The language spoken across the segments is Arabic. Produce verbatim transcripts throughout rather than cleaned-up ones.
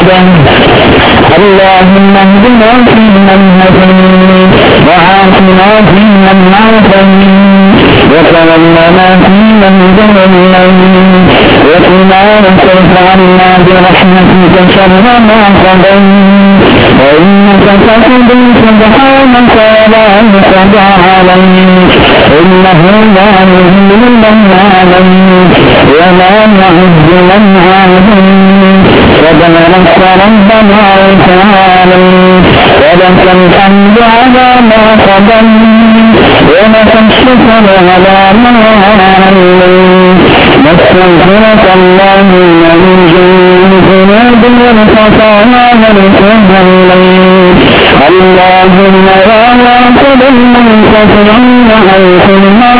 اللهم اهدنا فيمن هديت وعافنا فيمن عافيت وتولنا فيمن توليت وقنا واصرف عنا برحمتك شر ما قضيت وإنك تقضي سبحانك ولا يقضى عليك إنه لا يذل من عليك ولا يعز من عليك وبارك ربنا وتعاليت ولك الحمد على ما قضيت ولك الشكر على ما عليت نستغفرك اللهم من جميع الذنوب والخطايا ونتوب إليك اللهم يا واصل المنكسرين أوصلنا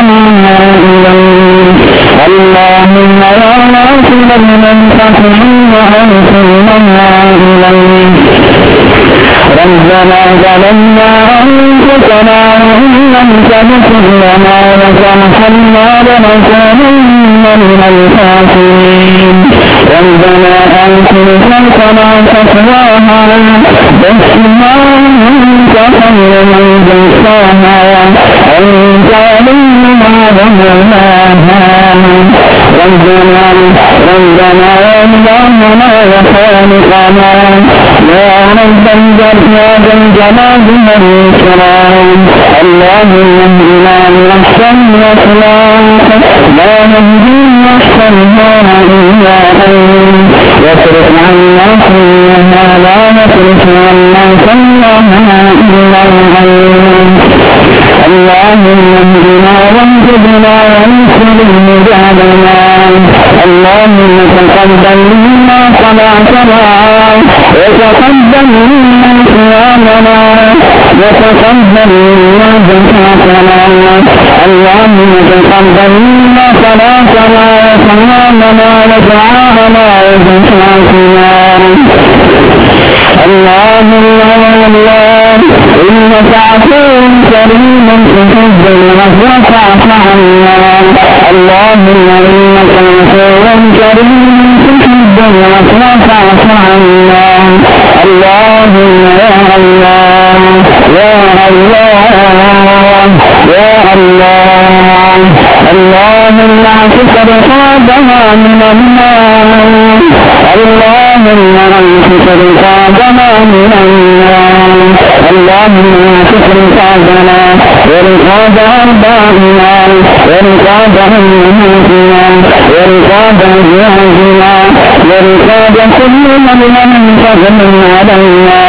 إليك اللهم يا واصل المنكسرين أوصلنا إليك ربنا ظلمنا أنفسنا وإن لم تغفر لنا وترحمنا لنكونن من الخاسرين ربنا آتنا حكمنا وتقواها وزكها أنت خير من زكاها أنت وليها ومولاها ربنا ربنا يا إلهنا وخالقنا يا رب يا ذا الجلال والإكرام اللهم اهدنا لأحسن الأخلاق لا نهدي أحسنها إلا أنت واصرف عنا سيئها لا يصرف عنا سيئها إلا أنت اللهم اهدنا وانصرنا وانصر مجاهدنا اللهم تقبل منا صلاتنا وتقبل منا صيامنا وتقبل منا زكاتنا اللهم تقبل منا صلاتنا وصيامنا ودعاءنا وزكاتنا اللهم يا الله إنك عفو كريم تحب العفو فاعف عنا اللهم إنك عفو كريم تحب العفو فاعف عنا اللهم يا الله يا الله يا الله اللهم اعتق رقابنا من النار اللهم اعتق رقابنا من النار اللهم اعتق رقابنا ورقاب آبائنا ورقاب أمهاتنا ورقاب أزواجنا ورقاب كل من لم تغن علينا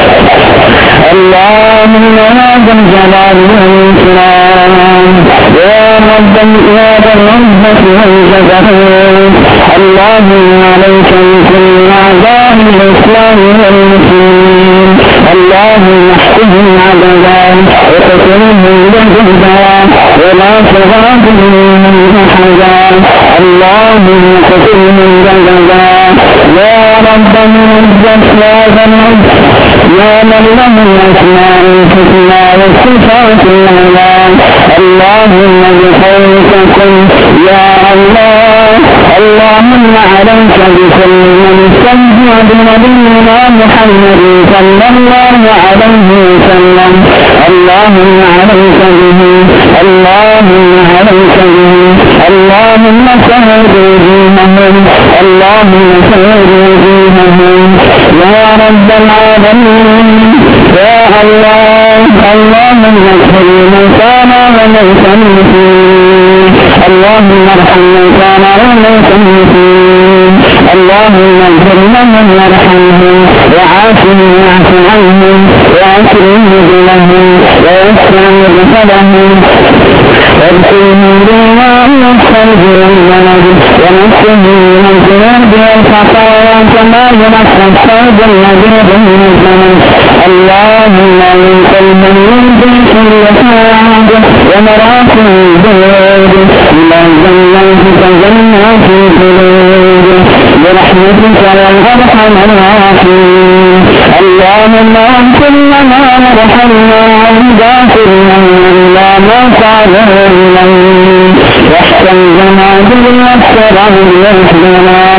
اللهم يا ذا الجلال والإكرام يا رب يا ذا العزة والجبروت اللهم عليك بكل أعداء الإسلام والمسلمين اللهم احفظهم عددا وقتلهم جهدا ولا تغادر منهم أحدا اللهم قتلهم جهدا يا رب من الجد يا ذا العز يا من له الأسماء الحسنى والصفات العلى اللهم بقولك قل يا الله اللهم عليك بكل من استهزأ بنبينا محمد صلى الله عليه وسلم اللهم عليك به اللهم عليك به اللهم سهل وجوههم اللهم سهل وجوههم يا رب العالمين يا الله اللهم اغفر موتانا وموتى المسلمين اللهم ارحم موتانا وموتى المسلمين اللهم اغفر لهم وارحمهم وعافهم واعف عنهم واكرم نزلهم ووسع مدخلهم وادخلهم بالماء والثلج والبرد ونقهم من الذنوب والخطايا كما ينقى الثوب النظيف من الزمن اللهم من قلبهم ينزل كل ساعد ومراك البلاد إلى الجنة كجنات الخلود برحمتك يا أرحم الراحمين اللهم اغفر لنا وارحمنا وغفر لنا ما صالح إليك واحسن لنا بالأسرار ويحزنا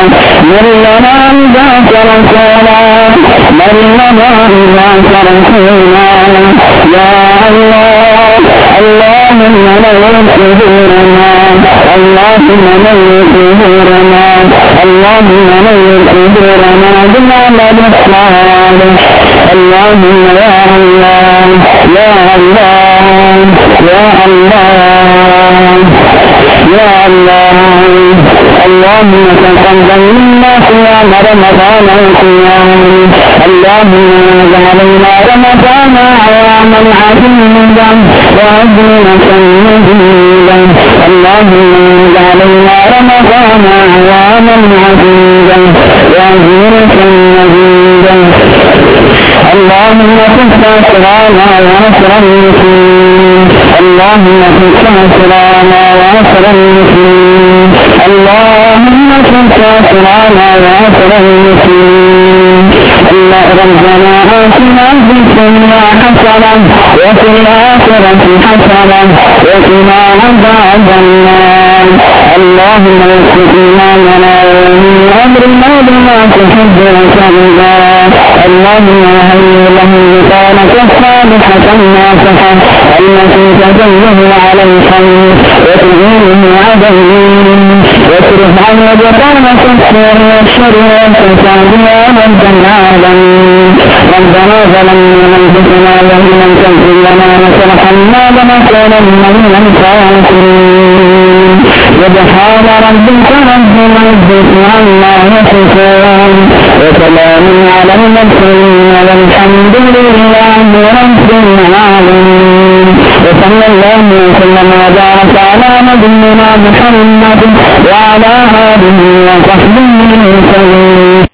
من لنا إذاك رسولا من لنا إذاك رسولا يا الله اللهم نور صدورنا اللهم نور صدورنا اللهم نور صدورنا بالعمل الصالح اللهم يا الله يا الله يا الله يا الله اللهم تقبل منا صيام رمضان وصيام اللهم اجعلنا رمضان عواما عزيزا وعزيمة مزيدا اللهم اجعلنا رمضان عواما عزيزا وعزيمة مزيدا اللهم كف أسرانا وأسر المسلمين اللهم كف أسرانا وأسر المسلمين اللهم كف أسرانا وأسر المسلمين الله ربنا آتنا في الدنيا حسنة وفي الآخرة حسنة وقنا عذاب النار اللهم يسر إيماننا ومن أمرنا بما تحب وترضى اللهم هيئ له لسانك الصالحة الناصحة التي تدله على الخير وتعينه عليه واصرف عنه بطانة السوء والشر والفساد يا رب العالمين ربنا ظلمنا انفسنا وان لم تغفر لنا وترحمنا لنكونن من الخاسرين سبحان ربك رب العزة عما يصفون وسلام على المرسلين والحمد لله رب العالمين وصلى الله وسلم وبارك على نبينا محمد وعلى آله وصحبه وسلم